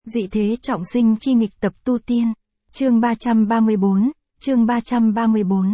Dị thế trọng sinh chi nghịch tập tu tiên. Chương 334, chương 334.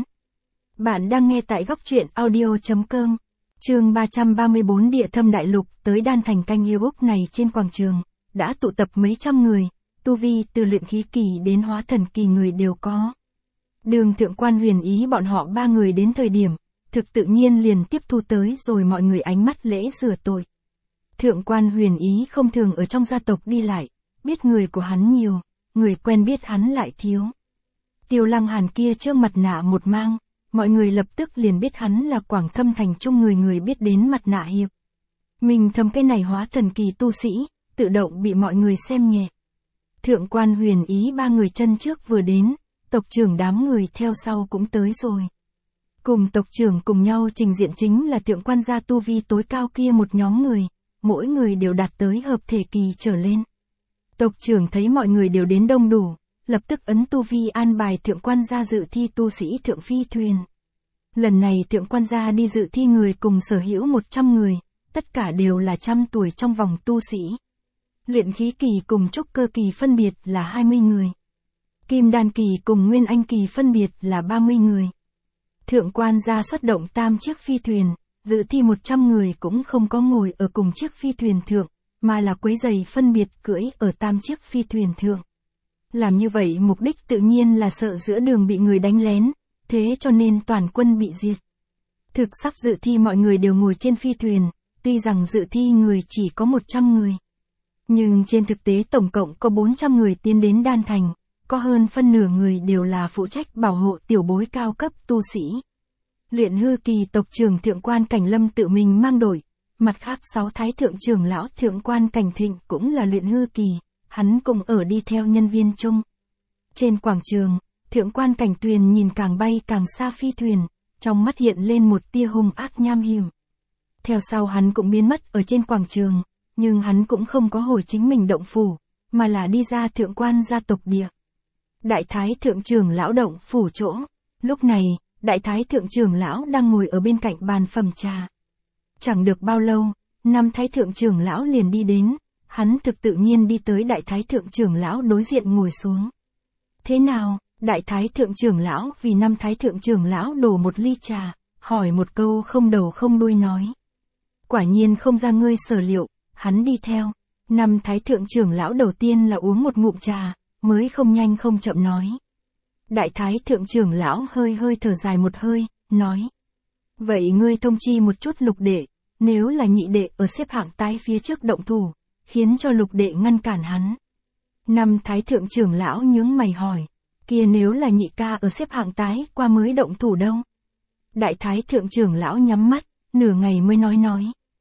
Bạn đang nghe tại góc truyện audio.com. Chương 334 Địa Thâm Đại Lục. Tới Đan Thành canh ebook này trên quảng trường, đã tụ tập mấy trăm người, tu vi từ luyện khí kỳ đến hóa thần kỳ người đều có. Đường Thượng Quan Huyền Ý bọn họ ba người đến thời điểm, thực tự nhiên liền tiếp thu tới rồi mọi người ánh mắt lễ rửa tội. Thượng Quan Huyền Ý không thường ở trong gia tộc đi lại, biết người của hắn nhiều, người quen biết hắn lại thiếu. Tiêu Lăng Hàn kia trước mặt nạ một mang, mọi người lập tức liền biết hắn là Quảng Thâm Thành Trung người biết đến mặt nạ hiệp. Mình thầm cái này hóa thần kỳ tu sĩ, tự động bị mọi người xem nhẹ. Thượng Quan Huyền Ý ba người chân trước vừa đến, tộc trưởng đám người theo sau cũng tới rồi. Cùng tộc trưởng cùng nhau trình diện chính là thượng quan gia tu vi tối cao kia một nhóm người, mỗi người đều đạt tới hợp thể kỳ trở lên. Tộc trưởng thấy mọi người đều đến đông đủ, lập tức ấn tu vi an bài thượng quan gia dự thi tu sĩ thượng phi thuyền. Lần này thượng quan gia đi dự thi người cùng sở hữu 100 người, tất cả đều là trăm tuổi trong vòng tu sĩ. Luyện khí kỳ cùng trúc cơ kỳ phân biệt là 20 người. Kim đan kỳ cùng nguyên anh kỳ phân biệt là 30 người. Thượng quan gia xuất động tam chiếc phi thuyền, dự thi 100 người cũng không có ngồi ở cùng chiếc phi thuyền thượng, mà là quấy giày phân biệt cưỡi ở tam chiếc phi thuyền thượng. Làm như vậy mục đích tự nhiên là sợ giữa đường bị người đánh lén, thế cho nên toàn quân bị diệt. Thực sắc dự thi mọi người đều ngồi trên phi thuyền, tuy rằng dự thi người chỉ có 100 người. Nhưng trên thực tế tổng cộng có 400 người tiến đến Đan Thành, có hơn phân nửa người đều là phụ trách bảo hộ tiểu bối cao cấp tu sĩ. Luyện hư kỳ tộc trưởng Thượng Quan Cảnh Lâm tự mình mang đội, mặt khác 6 thái thượng trưởng lão Thượng Quan Cảnh Thịnh cũng là luyện hư kỳ, hắn cũng ở đi theo nhân viên chung. Trên quảng trường, Thượng Quan Cảnh Tuyền nhìn càng bay càng xa phi thuyền, trong mắt hiện lên một tia hung ác nham hiểm. Theo sau hắn cũng biến mất ở trên quảng trường, nhưng hắn cũng không có hồi chính mình động phủ, mà là đi ra Thượng Quan gia tộc địa. Đại thái thượng trưởng lão động phủ chỗ, lúc này, đại thái thượng trưởng lão đang ngồi ở bên cạnh bàn phẩm trà. Chẳng được bao lâu, năm thái thượng trưởng lão liền đi đến, hắn thực tự nhiên đi tới đại thái thượng trưởng lão đối diện ngồi xuống. Thế nào, đại thái thượng trưởng lão vì năm thái thượng trưởng lão đổ một ly trà, hỏi một câu không đầu không đuôi nói. Quả nhiên không ra ngươi sở liệu, hắn đi theo. Năm thái thượng trưởng lão đầu tiên là uống một ngụm trà, mới không nhanh không chậm nói. Đại thái thượng trưởng lão hơi thở dài một hơi, nói. Vậy ngươi thông chi một chút lục đệ, nếu là nhị đệ ở xếp hạng tái phía trước động thủ, khiến cho lục đệ ngăn cản hắn. Năm thái thượng trưởng lão nhướng mày hỏi, kia nếu là nhị ca ở xếp hạng tái qua mới động thủ đâu? Đại thái thượng trưởng lão nhắm mắt, nửa ngày mới nói.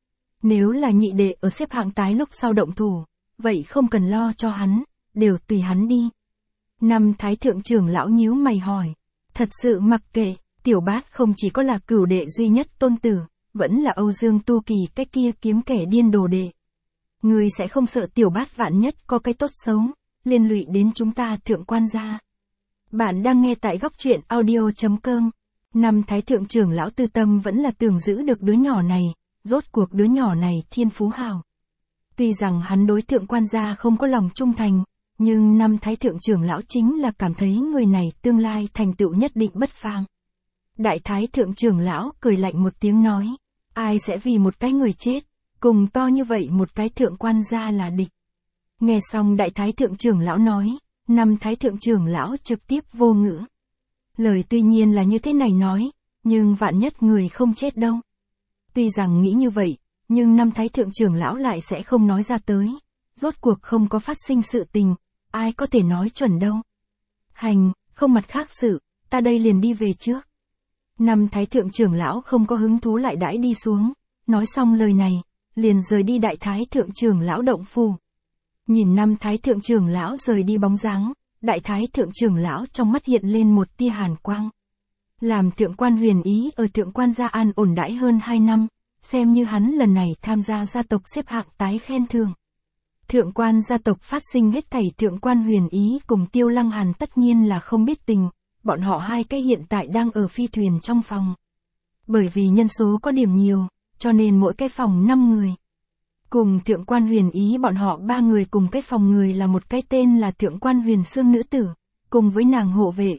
Nếu là nhị đệ ở xếp hạng tái lúc sau động thủ, vậy không cần lo cho hắn, đều tùy hắn đi. Năm thái thượng trưởng lão nhíu mày hỏi, thật sự mặc kệ, tiểu bát không chỉ có là cửu đệ duy nhất tôn tử, vẫn là Âu Dương Tu Kỳ cái kia kiếm kẻ điên đồ đệ. Ngươi sẽ không sợ tiểu bát vạn nhất có cái tốt xấu, liên lụy đến chúng ta Thượng Quan gia. Bạn đang nghe tại góc truyện audio.com. Năm thái thượng trưởng lão tư tâm vẫn là tưởng giữ được đứa nhỏ này, rốt cuộc đứa nhỏ này thiên phú hào. Tuy rằng hắn đối Thượng Quan gia không có lòng trung thành, nhưng năm thái thượng trưởng lão chính là cảm thấy người này tương lai thành tựu nhất định bất phàm. Đại thái thượng trưởng lão cười lạnh một tiếng nói, ai sẽ vì một cái người chết, cùng to như vậy một cái Thượng Quan gia là địch. Nghe xong đại thái thượng trưởng lão nói, năm thái thượng trưởng lão trực tiếp vô ngữ. Lời tuy nhiên là như thế này nói, nhưng vạn nhất người không chết đâu. Tuy rằng nghĩ như vậy, nhưng năm thái thượng trưởng lão lại sẽ không nói ra tới. Rốt cuộc không có phát sinh sự tình, ai có thể nói chuẩn đâu. Hành, không mặt khác sự, ta đây liền đi về trước. Năm thái thượng trưởng lão không có hứng thú lại đãi đi xuống, nói xong lời này, liền rời đi đại thái thượng trưởng lão động phủ. Nhìn năm thái thượng trưởng lão rời đi bóng dáng, đại thái thượng trưởng lão trong mắt hiện lên một tia hàn quang. Làm Thượng Quan Huyền Ý ở Thượng Quan gia an ổn đãi hơn 2 năm, xem như hắn lần này tham gia gia tộc xếp hạng tái khen thưởng. Thượng Quan gia tộc phát sinh hết thảy Thượng Quan Huyền Ý cùng Tiêu Lăng Hàn tất nhiên là không biết tình, bọn họ hai cái hiện tại đang ở phi thuyền trong phòng. Bởi vì nhân số có điểm nhiều, cho nên mỗi cái phòng 5 người. Cùng Thượng quan Huyền Ý bọn họ ba người cùng cái phòng người là một cái tên là Thượng quan Huyền Xương nữ tử, cùng với nàng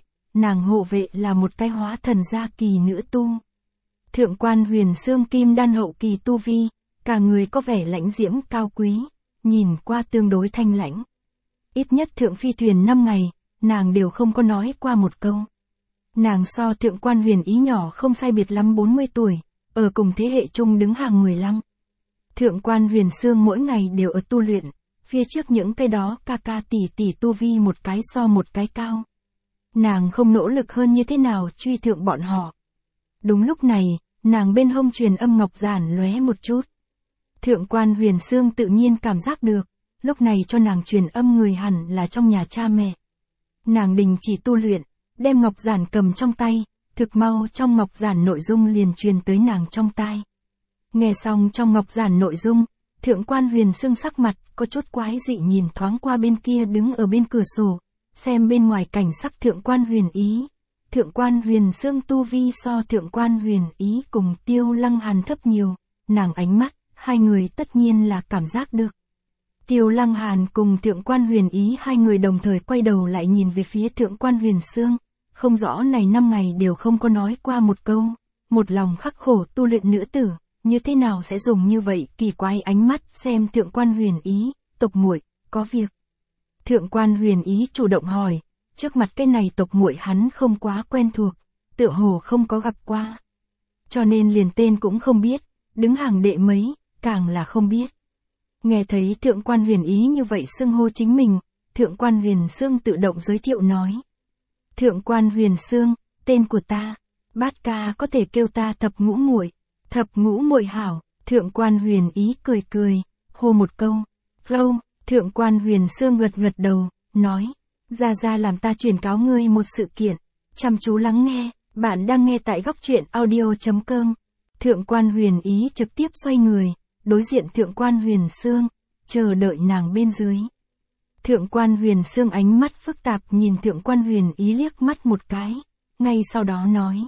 hộ vệ là một cái hóa thần gia kỳ nữ tu. Thượng quan Huyền Xương kim đan hậu kỳ tu vi, cả người có vẻ lãnh diễm cao quý, nhìn qua tương đối thanh lãnh. Ít nhất thượng phi thuyền 5 ngày, nàng đều không có nói qua một câu. Nàng so Thượng quan Huyền Ý nhỏ không sai biệt lắm 40 tuổi, ở cùng thế hệ chung đứng hàng 15. Thượng quan Huyền Xương mỗi ngày đều ở tu luyện, phía trước những cái đó ca ca tỷ tỷ tu vi một cái so một cái cao. Nàng không nỗ lực hơn như thế nào truy thượng bọn họ. Đúng lúc này, nàng bên hông truyền âm ngọc giản lóe một chút. Thượng quan Huyền Xương tự nhiên cảm giác được, lúc này cho nàng truyền âm người hẳn là trong nhà cha mẹ. Nàng đình chỉ tu luyện, đem ngọc giản cầm trong tay, thực mau trong ngọc giản nội dung liền truyền tới nàng trong tai. Nghe xong trong ngọc giản nội dung, Thượng quan Huyền Xương sắc mặt có chút quái dị nhìn thoáng qua bên kia đứng ở bên cửa sổ, xem bên ngoài cảnh sắc Thượng quan Huyền Ý. Thượng quan Huyền Xương tu vi so Thượng quan Huyền Ý cùng Tiêu Lăng Hàn thấp nhiều, nàng ánh mắt, hai người tất nhiên là cảm giác được. Tiêu Lăng Hàn cùng Thượng quan Huyền Ý hai người đồng thời quay đầu lại nhìn về phía Thượng quan Huyền Xương, không rõ này 5 ngày đều không có nói qua một câu, một lòng khắc khổ tu luyện nữ tử, như thế nào sẽ dùng như vậy kỳ quái ánh mắt xem Thượng quan Huyền Ý, tộc muội, có việc. Thượng quan Huyền Ý chủ động hỏi, trước mặt cái này tộc muội hắn không quá quen thuộc, tựa hồ không có gặp qua. Cho nên liền tên cũng không biết, đứng hàng đệ mấy, càng là không biết. Nghe thấy Thượng quan Huyền Ý như vậy xưng hô chính mình, Thượng quan Huyền Xương tự động giới thiệu nói. Thượng quan Huyền Xương, tên của ta, bát ca có thể kêu ta Thập Ngũ muội. Thập Ngũ muội hảo. Thượng quan Huyền Ý cười cười, hô một câu. Vâng. Thượng quan Huyền Xương gật gật đầu, nói. Ra làm ta truyền cáo ngươi một sự kiện. Chăm chú lắng nghe, bạn đang nghe tại góc truyện audio.com. Thượng quan Huyền Ý trực tiếp xoay người, đối diện Thượng quan Huyền Xương, chờ đợi nàng bên dưới. Thượng quan Huyền Xương ánh mắt phức tạp nhìn Thượng quan Huyền Ý liếc mắt một cái, ngay sau đó nói.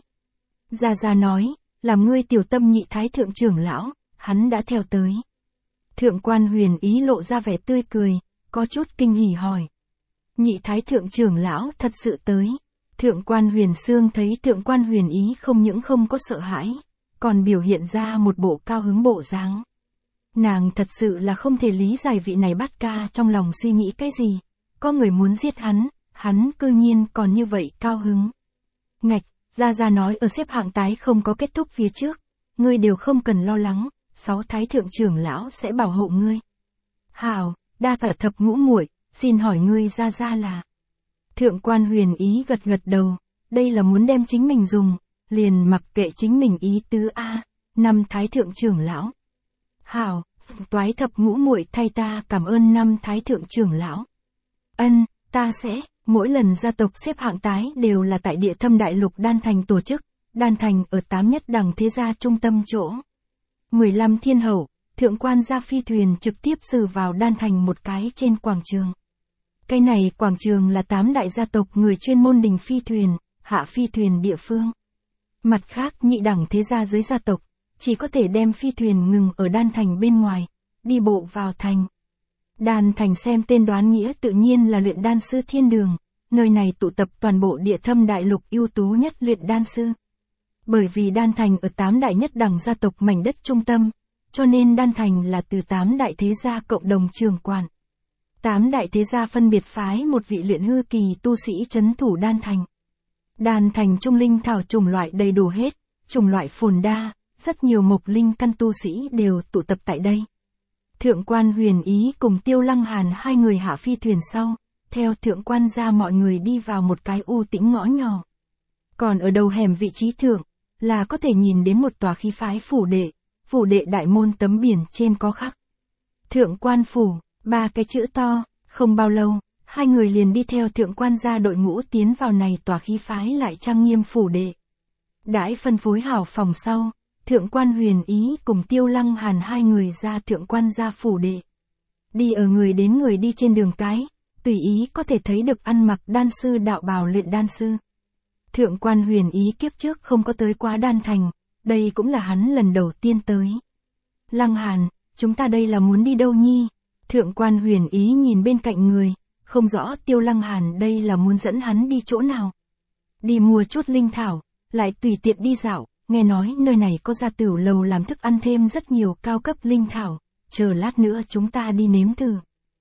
Ra nói, làm ngươi tiểu tâm nhị thái thượng trưởng lão, hắn đã theo tới. Thượng quan Huyền Ý lộ ra vẻ tươi cười, có chút kinh hỉ hỏi. Nhị thái thượng trưởng lão thật sự tới. Thượng quan Huyền Xương thấy Thượng quan Huyền Ý không những không có sợ hãi, còn biểu hiện ra một bộ cao hứng bộ dáng. Nàng thật sự là không thể lý giải vị này bát ca trong lòng suy nghĩ cái gì. Có người muốn giết hắn cư nhiên còn như vậy cao hứng. Ngạch, Ra nói ở xếp hạng tái không có kết thúc phía trước, ngươi đều không cần lo lắng, 6 thái thượng trưởng lão sẽ bảo hộ ngươi. Hảo, đa tạ Thập Ngũ muội, xin hỏi ngươi ra là. Thượng quan Huyền Ý gật gật đầu, đây là muốn đem chính mình dùng, liền mặc kệ chính mình ý tứ a. 5 thái thượng trưởng lão. Hảo, toái Thập Ngũ muội thay ta cảm ơn 5 thái thượng trưởng lão. Ân, ta sẽ. Mỗi lần gia tộc xếp hạng tái đều là tại Địa Thâm Đại Lục Đan Thành tổ chức, Đan Thành ở 8 nhất đẳng thế gia trung tâm chỗ. 15 thiên hậu, thượng quan gia phi thuyền trực tiếp xử vào Đan Thành một cái trên quảng trường. Cái này quảng trường là 8 đại gia tộc người chuyên môn đình phi thuyền, hạ phi thuyền địa phương. Mặt khác nhị đẳng thế gia dưới gia tộc, chỉ có thể đem phi thuyền ngừng ở Đan Thành bên ngoài, đi bộ vào thành. Đan Thành xem tên đoán nghĩa tự nhiên là luyện đan sư thiên đường, nơi này tụ tập toàn bộ Địa Thâm Đại Lục ưu tú nhất luyện đan sư. Bởi vì Đan Thành ở 8 đại nhất đẳng gia tộc mảnh đất trung tâm, cho nên Đan Thành là từ 8 đại thế gia cộng đồng trưởng quản. 8 đại thế gia phân biệt phái một vị luyện hư kỳ tu sĩ trấn thủ Đan Thành. Đan Thành trung linh thảo chủng loại đầy đủ hết, chủng loại phồn đa, rất nhiều mộc linh căn tu sĩ đều tụ tập tại đây. Thượng quan Huyền Ý cùng Tiêu Lăng Hàn hai người hạ phi thuyền sau, theo thượng quan gia mọi người đi vào một cái u tĩnh ngõ nhỏ. Còn ở đầu hẻm vị trí thượng, là có thể nhìn đến một tòa khí phái phủ đệ đại môn tấm biển trên có khắc. Thượng quan phủ, 3 cái chữ to, không bao lâu, hai người liền đi theo thượng quan gia đội ngũ tiến vào này tòa khí phái lại trang nghiêm phủ đệ. Đãi phân phối hảo phòng sau, Thượng quan Huyền Ý cùng Tiêu Lăng Hàn hai người ra thượng quan gia phủ đệ. Đi ở người đến người đi trên đường cái, tùy ý có thể thấy được ăn mặc đan sư đạo bào luyện đan sư. Thượng quan Huyền Ý kiếp trước không có tới quá Đan Thành, đây cũng là hắn lần đầu tiên tới. Lăng Hàn, chúng ta đây là muốn đi đâu nhi? Thượng quan Huyền Ý nhìn bên cạnh người, không rõ Tiêu Lăng Hàn đây là muốn dẫn hắn đi chỗ nào. Đi mua chút linh thảo, lại tùy tiện đi dạo, nghe nói nơi này có gia tửu lầu làm thức ăn thêm rất nhiều cao cấp linh thảo, chờ lát nữa chúng ta đi nếm thử.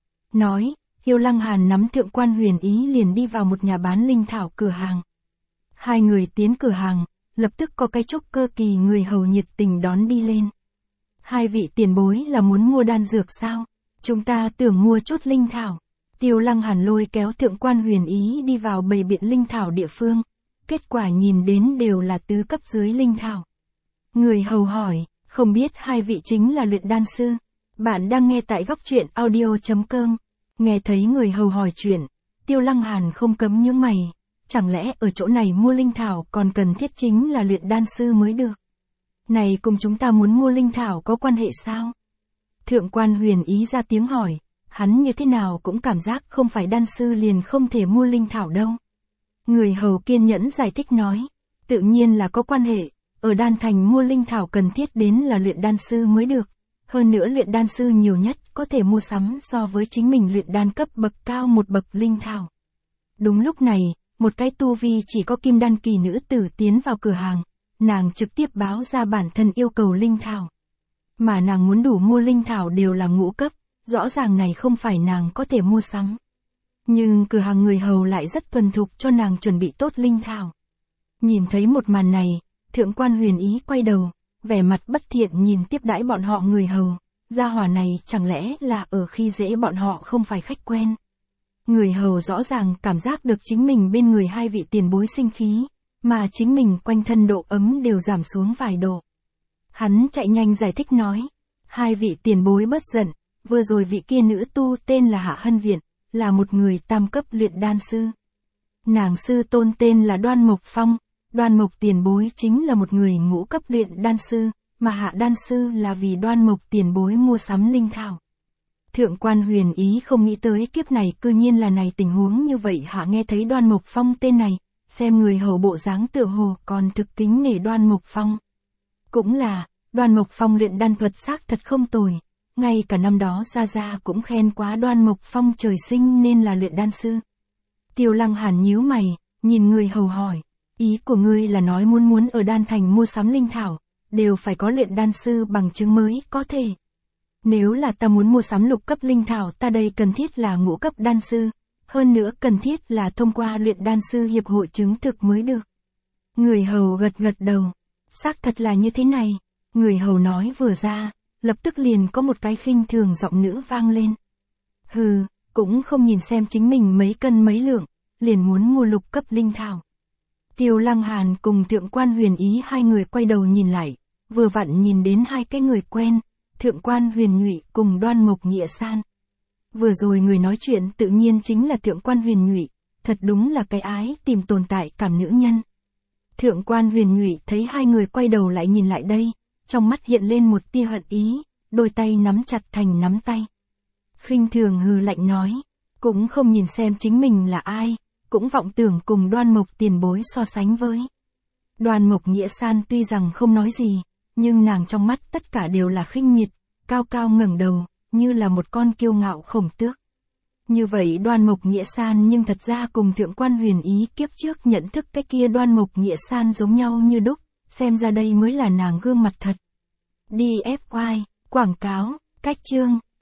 Nói, Tiêu Lăng Hàn nắm Thượng quan Huyền Ý liền đi vào một nhà bán linh thảo cửa hàng. Hai người tiến cửa hàng, lập tức có cái trúc cơ kỳ người hầu nhiệt tình đón đi lên. Hai vị tiền bối là muốn mua đan dược sao? Chúng ta tưởng mua chút linh thảo. Tiêu Lăng Hàn lôi kéo Thượng quan Huyền Ý đi vào bày biện linh thảo địa phương. Kết quả nhìn đến đều là tứ cấp dưới linh thảo. Người hầu hỏi, không biết hai vị chính là luyện đan sư. Bạn đang nghe tại góc truyện audio.com. Nghe thấy người hầu hỏi chuyện, Tiêu Lăng Hàn không cấm nhướng mày. Chẳng lẽ ở chỗ này mua linh thảo còn cần thiết chính là luyện đan sư mới được? Này cùng chúng ta muốn mua linh thảo có quan hệ sao? Thượng quan Huyền Ý ra tiếng hỏi, hắn như thế nào cũng cảm giác không phải đan sư liền không thể mua linh thảo đâu. Người hầu kiên nhẫn giải thích nói, tự nhiên là có quan hệ, ở đan thành mua linh thảo cần thiết đến là luyện đan sư mới được. Hơn nữa luyện đan sư nhiều nhất có thể mua sắm so với chính mình luyện đan cấp bậc cao một bậc linh thảo. Đúng lúc này, một cái tu vi chỉ có kim đan kỳ nữ tử tiến vào cửa hàng, nàng trực tiếp báo ra bản thân yêu cầu linh thảo. Mà nàng muốn đủ mua linh thảo đều là ngũ cấp, rõ ràng này không phải nàng có thể mua sắm. Nhưng cửa hàng người hầu lại rất thuần thục cho nàng chuẩn bị tốt linh thảo. Nhìn thấy một màn này, Thượng quan Huyền Ý quay đầu, vẻ mặt bất thiện nhìn tiếp đãi bọn họ người hầu, gia hỏa này chẳng lẽ là ở khi dễ bọn họ không phải khách quen. Người hầu rõ ràng cảm giác được chính mình bên người hai vị tiền bối sinh khí, mà chính mình quanh thân độ ấm đều giảm xuống vài độ. Hắn chạy nhanh giải thích nói, hai vị tiền bối bất giận, vừa rồi vị kia nữ tu tên là Hạ Hân Viện, là một người tam cấp luyện đan sư. Nàng sư tôn tên là Đoan Mộc Phong, Đoan Mộc tiền bối chính là một người ngũ cấp luyện đan sư, mà Hạ đan sư là vì Đoan Mộc tiền bối mua sắm linh thảo. Thượng quan Huyền Ý không nghĩ tới kiếp này cư nhiên là này tình huống như vậy. Hạ nghe thấy Đoan Mộc Phong tên này, xem người hầu bộ dáng tựa hồ còn thực kính nể Đoan Mộc Phong. Cũng là, Đoan Mộc Phong luyện đan thuật xác thật không tồi, ngay cả năm đó Gia Gia cũng khen quá Đoan Mộc Phong trời sinh nên là luyện đan sư. Tiêu Lăng Hàn nhíu mày, nhìn người hầu hỏi, ý của ngươi là nói muốn ở đan thành mua sắm linh thảo, đều phải có luyện đan sư bằng chứng mới có thể. Nếu là ta muốn mua sắm lục cấp linh thảo ta đây cần thiết là ngũ cấp đan sư, hơn nữa cần thiết là thông qua luyện đan sư hiệp hội chứng thực mới được. Người hầu gật gật đầu, xác thật là như thế này. Người hầu nói vừa ra, lập tức liền có một cái khinh thường giọng nữ vang lên. Hừ, cũng không nhìn xem chính mình mấy cân mấy lượng, liền muốn mua lục cấp linh thảo. Tiêu Lăng Hàn cùng Thượng quan Huyền Ý hai người quay đầu nhìn lại, vừa vặn nhìn đến hai cái người quen, Thượng quan Huyền Nhụy cùng Đoan Mộc Nghĩa San. Vừa rồi người nói chuyện tự nhiên chính là Thượng quan Huyền Nhụy, thật đúng là cái ái tìm tồn tại cảm nữ nhân. Thượng quan Huyền Nhụy thấy hai người quay đầu lại nhìn lại đây, trong mắt hiện lên một tia hận ý, đôi tay nắm chặt thành nắm tay. Khinh thường hừ lạnh nói, cũng không nhìn xem chính mình là ai, cũng vọng tưởng cùng Đoan Mộc tiền bối so sánh với. Đoan Mộc Nghĩa San tuy rằng không nói gì, nhưng nàng trong mắt tất cả đều là khinh miệt, cao cao ngẩng đầu, như là một con kiêu ngạo khổng tước. Như vậy Đoan Mộc Nghĩa San nhưng thật ra cùng Thượng quan Huyền Ý kiếp trước nhận thức cái kia Đoan Mộc Nghĩa San giống nhau như đúc, xem ra đây mới là nàng gương mặt thật. DFY, quảng cáo, cách chương.